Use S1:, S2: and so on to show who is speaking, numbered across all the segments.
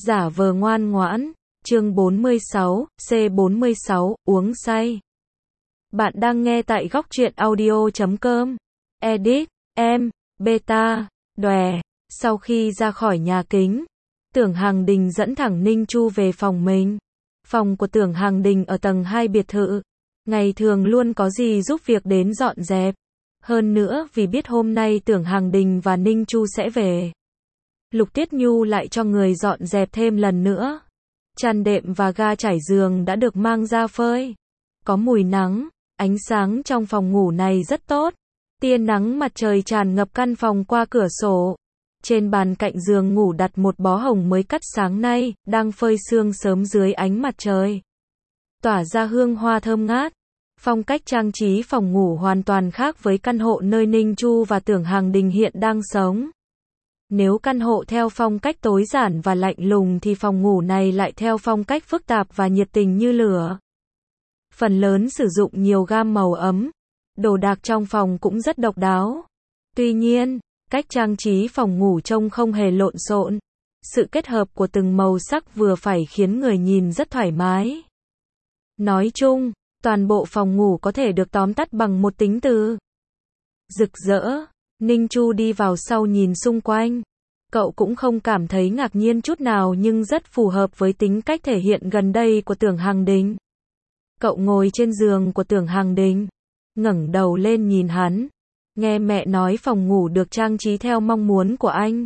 S1: Giả vờ ngoan ngoãn, chương 46, C46, uống say. Bạn đang nghe tại góc truyện audio.com. Edit, em, beta, đòe. Sau khi ra khỏi nhà kính, Tưởng Hàng Đình dẫn thẳng Ninh Chu về phòng mình. Phòng của Tưởng Hàng Đình ở tầng 2 biệt thự. Ngày thường luôn có gì giúp việc đến dọn dẹp. Hơn nữa vì biết hôm nay Tưởng Hàng Đình và Ninh Chu sẽ về, Lục Tiết Nhu lại cho người dọn dẹp thêm lần nữa. Chăn đệm và ga trải giường đã được mang ra phơi. Có mùi nắng, ánh sáng trong phòng ngủ này rất tốt. Tia nắng mặt trời tràn ngập căn phòng qua cửa sổ. Trên bàn cạnh giường ngủ đặt một bó hồng mới cắt sáng nay, đang phơi sương sớm dưới ánh mặt trời, tỏa ra hương hoa thơm ngát. Phong cách trang trí phòng ngủ hoàn toàn khác với căn hộ nơi Ninh Chu và Tưởng Hàng Đình hiện đang sống. Nếu căn hộ theo phong cách tối giản và lạnh lùng thì phòng ngủ này lại theo phong cách phức tạp và nhiệt tình như lửa. Phần lớn sử dụng nhiều gam màu ấm. Đồ đạc trong phòng cũng rất độc đáo. Tuy nhiên, cách trang trí phòng ngủ trông không hề lộn xộn. Sự kết hợp của từng màu sắc vừa phải khiến người nhìn rất thoải mái. Nói chung, toàn bộ phòng ngủ có thể được tóm tắt bằng một tính từ: rực rỡ. Ninh Chu đi vào sau nhìn xung quanh. Cậu cũng không cảm thấy ngạc nhiên chút nào nhưng rất phù hợp với tính cách thể hiện gần đây của Tưởng Hàng Đình. Cậu ngồi trên giường của Tưởng Hàng Đình, ngẩng đầu lên nhìn hắn. Nghe mẹ nói phòng ngủ được trang trí theo mong muốn của anh.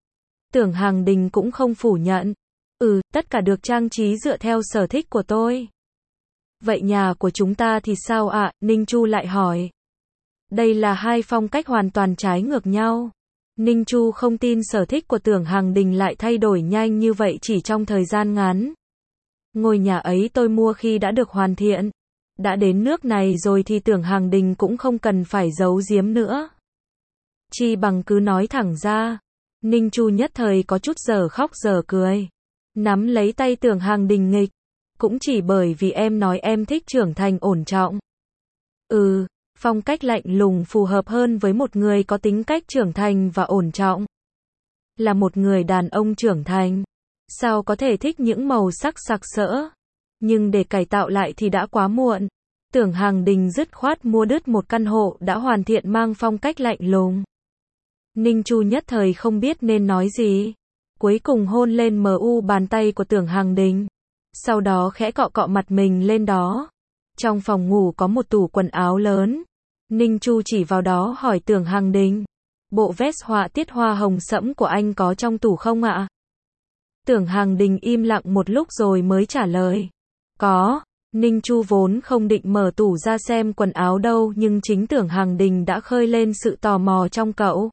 S1: Tưởng Hàng Đình cũng không phủ nhận. Tất cả được trang trí dựa theo sở thích của tôi. Vậy nhà của chúng ta thì sao ạ? Ninh Chu lại hỏi. Đây là hai phong cách hoàn toàn trái ngược nhau. Ninh Chu không tin sở thích của Tưởng Hàng Đình lại thay đổi nhanh như vậy chỉ trong thời gian ngắn. Ngôi nhà ấy tôi mua khi đã được hoàn thiện. Đã đến nước này rồi thì Tưởng Hàng Đình cũng không cần phải giấu giếm nữa. Chi bằng cứ nói thẳng ra. Ninh Chu nhất thời có chút dở khóc dở cười. Nắm lấy tay Tưởng Hàng Đình nghịch. Cũng chỉ bởi vì em nói em thích trưởng thành ổn trọng. Phong cách lạnh lùng phù hợp hơn với một người có tính cách trưởng thành và ổn trọng. Là một người đàn ông trưởng thành, sao có thể thích những màu sắc sặc sỡ. Nhưng để cải tạo lại thì đã quá muộn. Tưởng Hàng Đình dứt khoát mua đứt một căn hộ đã hoàn thiện mang phong cách lạnh lùng. Ninh Chu nhất thời không biết nên nói gì. Cuối cùng hôn lên bàn tay của Tưởng Hàng Đình. Sau đó khẽ cọ cọ mặt mình lên đó. Trong phòng ngủ có một tủ quần áo lớn. Ninh Chu chỉ vào đó hỏi Tưởng Hàng Đình. Bộ vest họa tiết hoa hồng sẫm của anh có trong tủ không ạ? Tưởng Hàng Đình im lặng một lúc rồi mới trả lời. Có. Ninh Chu vốn không định mở tủ ra xem quần áo đâu nhưng chính Tưởng Hàng Đình đã khơi lên sự tò mò trong cậu.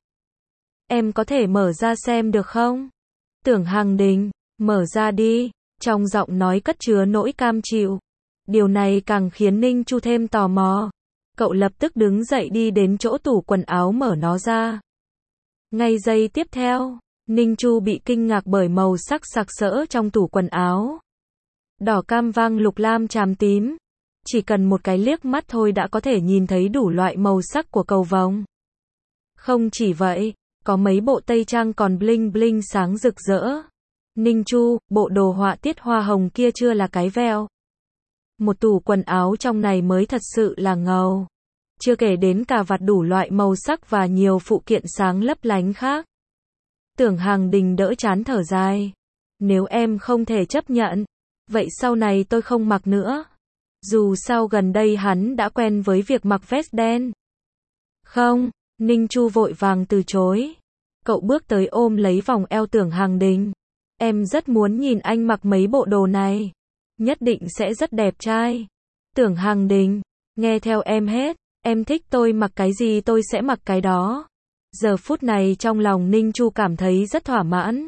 S1: Em có thể mở ra xem được không? Tưởng Hàng Đình, mở ra đi. Trong giọng nói cất chứa nỗi cam chịu. Điều này càng khiến Ninh Chu thêm tò mò. Cậu lập tức đứng dậy đi đến chỗ tủ quần áo mở nó ra. Ngay giây tiếp theo, Ninh Chu bị kinh ngạc bởi màu sắc sặc sỡ trong tủ quần áo. Đỏ cam vàng lục lam chàm tím. Chỉ cần một cái liếc mắt thôi đã có thể nhìn thấy đủ loại màu sắc của cầu vồng. Không chỉ vậy, có mấy bộ tây trang còn bling bling sáng rực rỡ. Ninh Chu, bộ đồ họa tiết hoa hồng kia chưa là cái veo. Một tủ quần áo trong này mới thật sự là ngầu. Chưa kể đến cà vạt đủ loại màu sắc và nhiều phụ kiện sáng lấp lánh khác. Tưởng Hàng Đình đỡ chán thở dài. Nếu em không thể chấp nhận, vậy sau này tôi không mặc nữa. Dù sao gần đây hắn đã quen với việc mặc vest đen. Không, Ninh Chu vội vàng từ chối. Cậu bước tới ôm lấy vòng eo Tưởng Hàng Đình. Em rất muốn nhìn anh mặc mấy bộ đồ này. Nhất định sẽ rất đẹp trai. Tưởng Hàng Đình, nghe theo em hết. Em thích tôi mặc cái gì tôi sẽ mặc cái đó. Giờ phút này trong lòng Ninh Chu cảm thấy rất thỏa mãn.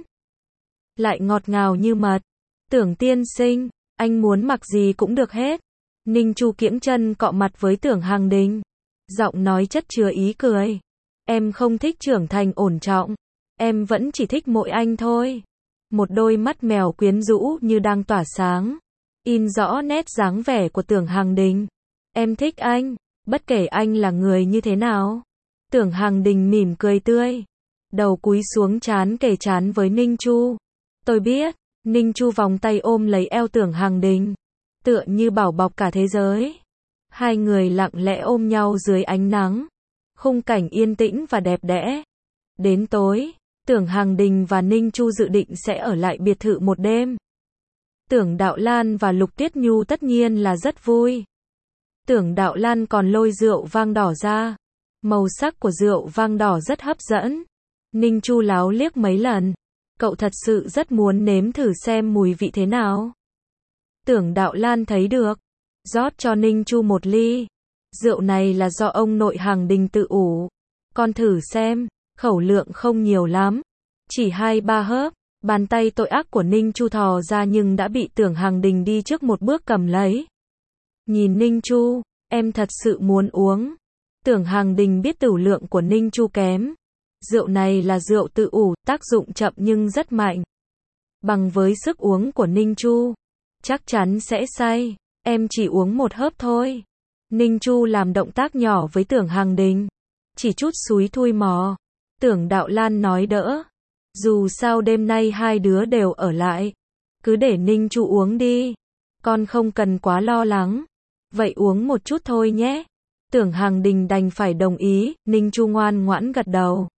S1: Lại ngọt ngào như mật. Tưởng tiên sinh, anh muốn mặc gì cũng được hết. Ninh Chu kiễng chân cọ mặt với Tưởng Hàng Đình. Giọng nói chất chứa ý cười. Em không thích trưởng thành ổn trọng. Em vẫn chỉ thích mỗi anh thôi. Một đôi mắt mèo quyến rũ như đang tỏa sáng. In rõ nét dáng vẻ của Tưởng Hàng Đình. Em thích anh, bất kể anh là người như thế nào. Tưởng Hàng Đình mỉm cười tươi. Đầu cúi xuống trán kề trán với Ninh Chu. Tôi biết, Ninh Chu vòng tay ôm lấy eo Tưởng Hằng Đình, tựa như bảo bọc cả thế giới. Hai người lặng lẽ ôm nhau dưới ánh nắng. Khung cảnh yên tĩnh và đẹp đẽ. Đến tối, Tưởng Hằng Đình và Ninh Chu dự định sẽ ở lại biệt thự một đêm. Tưởng Đạo Lan và Lục Tuyết Nhu tất nhiên là rất vui. Tưởng Đạo Lan còn lôi rượu vang đỏ ra. Màu sắc của rượu vang đỏ rất hấp dẫn. Ninh Chu láo liếc mấy lần. Cậu thật sự rất muốn nếm thử xem mùi vị thế nào. Tưởng Đạo Lan thấy được. Rót cho Ninh Chu một ly. Rượu này là do ông nội Hằng Đình tự ủ. Con thử xem, khẩu lượng không nhiều lắm. Chỉ 2-3 hớp. Bàn tay tội ác của Ninh Chu thò ra nhưng đã bị Tưởng Hằng Đình đi trước một bước cầm lấy. Nhìn Ninh Chu, em thật sự muốn uống. Tưởng Hằng Đình biết tửu lượng của Ninh Chu kém. Rượu này là rượu tự ủ, tác dụng chậm nhưng rất mạnh. Bằng với sức uống của Ninh Chu, chắc chắn sẽ say. Em chỉ uống một hớp thôi. Ninh Chu làm động tác nhỏ với Tưởng Hằng Đình. Chỉ chút xúi thui mò. Tưởng Đạo Lan nói đỡ. Dù sao đêm nay hai đứa đều ở lại. Cứ để Ninh Chu uống đi. Con không cần quá lo lắng. Vậy uống một chút thôi nhé. Tưởng Hằng Đình đành phải đồng ý. Ninh Chu ngoan ngoãn gật đầu.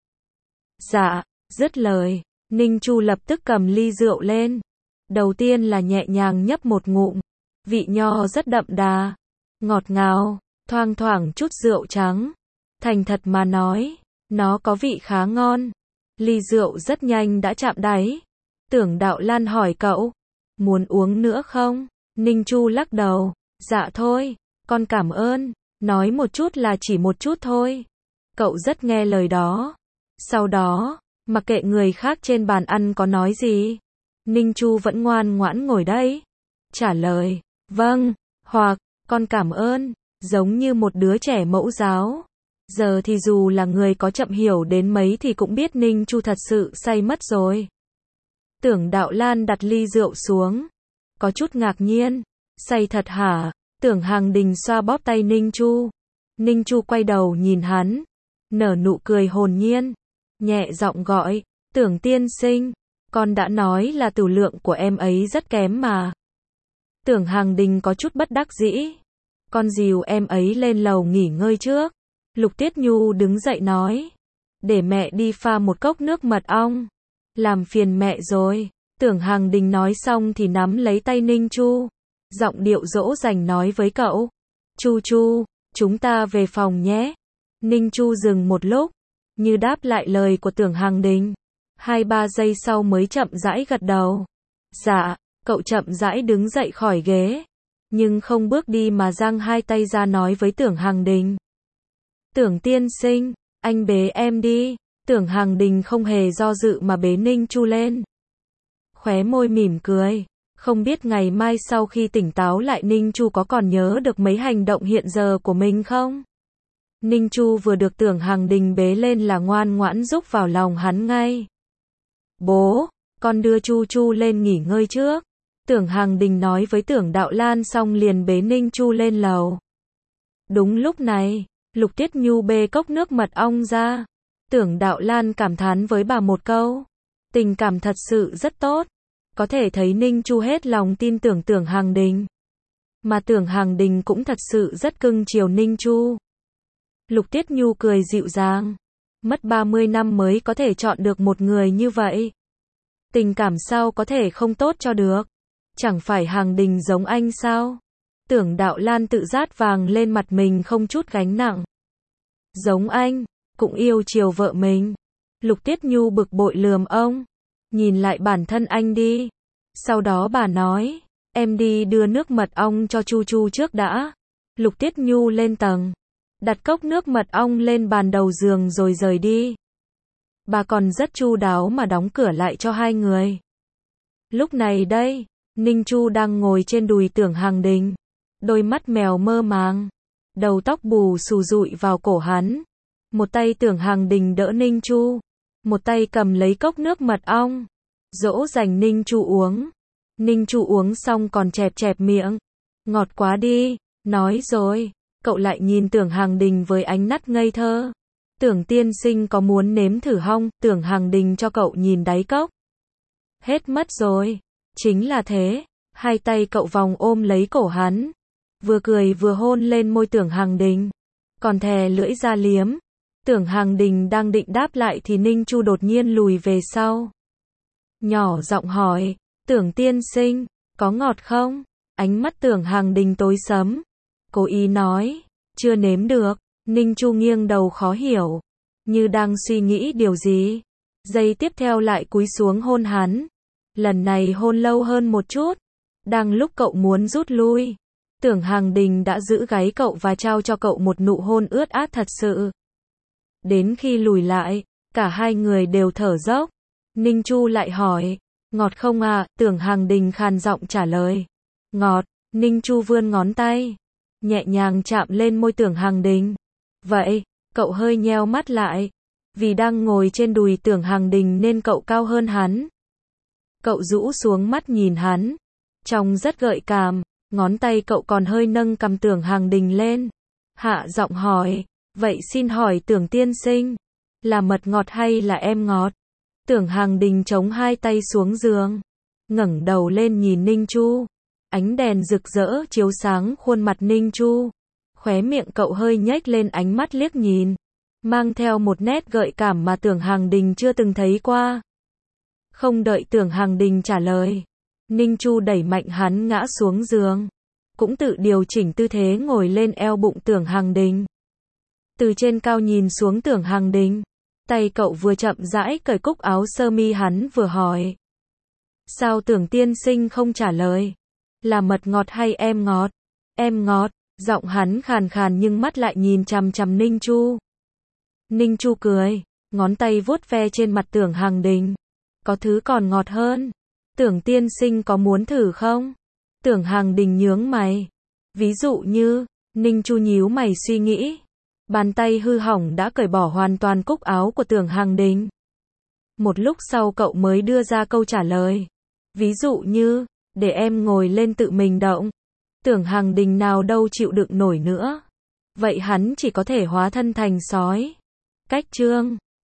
S1: Dạ, dứt lời. Ninh Chu lập tức cầm ly rượu lên. Đầu tiên là nhẹ nhàng nhấp một ngụm. Vị nho rất đậm đà. Ngọt ngào, thoang thoảng chút rượu trắng. Thành thật mà nói, nó có vị khá ngon. Ly rượu rất nhanh đã chạm đáy. Tưởng Đạo Lan hỏi cậu, muốn uống nữa không? Ninh Chu lắc đầu, dạ thôi, con cảm ơn. Nói một chút là chỉ một chút thôi. Cậu rất nghe lời đó. Sau đó, mặc kệ người khác trên bàn ăn có nói gì, Ninh Chu vẫn ngoan ngoãn ngồi đấy. Trả lời, vâng, hoặc, con cảm ơn, giống như một đứa trẻ mẫu giáo. Giờ thì dù là người có chậm hiểu đến mấy thì cũng biết Ninh Chu thật sự say mất rồi. Tưởng Đạo Lan đặt ly rượu xuống. Có chút ngạc nhiên. Say thật hả? Tưởng Hằng Đình xoa bóp tay Ninh Chu. Ninh Chu quay đầu nhìn hắn. Nở nụ cười hồn nhiên. Nhẹ giọng gọi. Tưởng tiên sinh. Con đã nói là tửu lượng của em ấy rất kém mà. Tưởng Hằng Đình có chút bất đắc dĩ. Con dìu em ấy lên lầu nghỉ ngơi trước. Lục Tuyết Nhu đứng dậy nói. Để mẹ đi pha một cốc nước mật ong. Làm phiền mẹ rồi. Tưởng Hằng Đình nói xong thì nắm lấy tay Ninh Chu. Giọng điệu dỗ dành nói với cậu. Chu Chu, chúng ta về phòng nhé. Ninh Chu dừng một lúc. Như đáp lại lời của Tưởng Hằng Đình. 2-3 giây sau mới chậm rãi gật đầu. Dạ, cậu chậm rãi đứng dậy khỏi ghế. Nhưng không bước đi mà giang hai tay ra nói với Tưởng Hằng Đình. Tưởng tiên sinh, anh bế em đi. Tưởng Hằng Đình không hề do dự mà bế Ninh Chu lên. Khóe môi mỉm cười. Không biết ngày mai sau khi tỉnh táo lại Ninh Chu có còn nhớ được mấy hành động hiện giờ của mình không? Ninh Chu vừa được Tưởng Hằng Đình bế lên là ngoan ngoãn rúc vào lòng hắn ngay. Bố, con đưa Chu Chu lên nghỉ ngơi trước. Tưởng Hằng Đình nói với Tưởng Đạo Lan xong liền bế Ninh Chu lên lầu. Đúng lúc này, Lục Tuyết Nhu bê cốc nước mật ong ra. Tưởng Đạo Lan cảm thán với bà một câu. Tình cảm thật sự rất tốt. Có thể thấy Ninh Chu hết lòng tin tưởng Tưởng Hằng Đình. Mà Tưởng Hằng Đình cũng thật sự rất cưng chiều Ninh Chu. Lục Tuyết Nhu cười dịu dàng. Mất 30 năm mới có thể chọn được một người như vậy. Tình cảm sao có thể không tốt cho được. Chẳng phải Hằng Đình giống anh sao? Tưởng Đạo Lan tự dát vàng lên mặt mình không chút gánh nặng. Giống anh, cũng yêu chiều vợ mình. Lục Tuyết Nhu bực bội lườm ông. Nhìn lại bản thân anh đi. Sau đó bà nói, em đi đưa nước mật ong cho Chu Chu trước đã. Lục Tuyết Nhu lên tầng. Đặt cốc nước mật ong lên bàn đầu giường rồi rời đi. Bà còn rất chu đáo mà đóng cửa lại cho hai người. Lúc này đây, Ninh Chu đang ngồi trên đùi Tưởng Hằng Đình. Đôi mắt mèo mơ màng. Đầu tóc bù xù rụi vào cổ hắn. Một tay Tưởng Hằng Đình đỡ Ninh Chu. Một tay cầm lấy cốc nước mật ong. Dỗ dành Ninh Chu uống. Ninh Chu uống xong còn chẹp chẹp miệng. Ngọt quá đi, nói rồi. Cậu lại nhìn Tưởng Hằng Đình với ánh mắt ngây thơ. Tưởng tiên sinh có muốn nếm thử không? Tưởng Hằng Đình cho cậu nhìn đáy cốc. Hết mất rồi. Chính là thế. Hai tay cậu vòng ôm lấy cổ hắn. Vừa cười vừa hôn lên môi Tưởng Hằng Đình. Còn thè lưỡi ra liếm. Tưởng Hằng Đình đang định đáp lại thì Ninh Chu đột nhiên lùi về sau. Nhỏ giọng hỏi, Tưởng tiên sinh, có ngọt không? Ánh mắt Tưởng Hằng Đình tối sẫm. Cố ý nói, chưa nếm được. Ninh Chu nghiêng đầu khó hiểu, như đang suy nghĩ điều gì. Giây tiếp theo lại cúi xuống hôn hắn. Lần này hôn lâu hơn một chút. Đang lúc cậu muốn rút lui, Tưởng Hằng Đình đã giữ gáy cậu và trao cho cậu một nụ hôn ướt át thật sự. Đến khi lùi lại, cả hai người đều thở dốc. Ninh Chu lại hỏi, ngọt không à? Tưởng Hằng Đình khàn giọng trả lời, ngọt. Ninh Chu vươn ngón tay, nhẹ nhàng chạm lên môi Tưởng Hằng Đình. Vậy, cậu hơi nheo mắt lại. Vì đang ngồi trên đùi Tưởng Hằng Đình nên cậu cao hơn hắn. Cậu rũ xuống mắt nhìn hắn, trông rất gợi cảm. Ngón tay cậu còn hơi nâng cằm Tưởng Hằng Đình lên. Hạ giọng hỏi, vậy xin hỏi Tưởng tiên sinh, là mật ngọt hay là em ngọt? Tưởng Hằng Đình chống hai tay xuống giường, ngẩng đầu lên nhìn Ninh Chu. Ánh đèn rực rỡ chiếu sáng khuôn mặt Ninh Chu. Khóe miệng cậu hơi nhếch lên, ánh mắt liếc nhìn, mang theo một nét gợi cảm mà Tưởng Hằng Đình chưa từng thấy qua. Không đợi Tưởng Hằng Đình trả lời, Ninh Chu đẩy mạnh hắn ngã xuống giường, cũng tự điều chỉnh tư thế ngồi lên eo bụng Tưởng Hằng Đình. Từ trên cao nhìn xuống Tưởng Hằng Đình, tay cậu vừa chậm rãi cởi cúc áo sơ mi hắn vừa hỏi. Sao Tưởng tiên sinh không trả lời? Là mật ngọt hay em ngọt? Em ngọt. Giọng hắn khàn khàn nhưng mắt lại nhìn chằm chằm Ninh Chu. Ninh Chu cười, ngón tay vuốt ve trên mặt Tưởng Hằng Đình. Có thứ còn ngọt hơn. Tưởng tiên sinh có muốn thử không? Tưởng Hằng Đình nhướng mày. Ví dụ như, Ninh Chu nhíu mày suy nghĩ. Bàn tay hư hỏng đã cởi bỏ hoàn toàn cúc áo của Tưởng Hằng Đình. Một lúc sau cậu mới đưa ra câu trả lời. Ví dụ như, để em ngồi lên tự mình động. Tưởng Hằng Đình nào đâu chịu đựng nổi nữa. Vậy hắn chỉ có thể hóa thân thành sói. Cách chương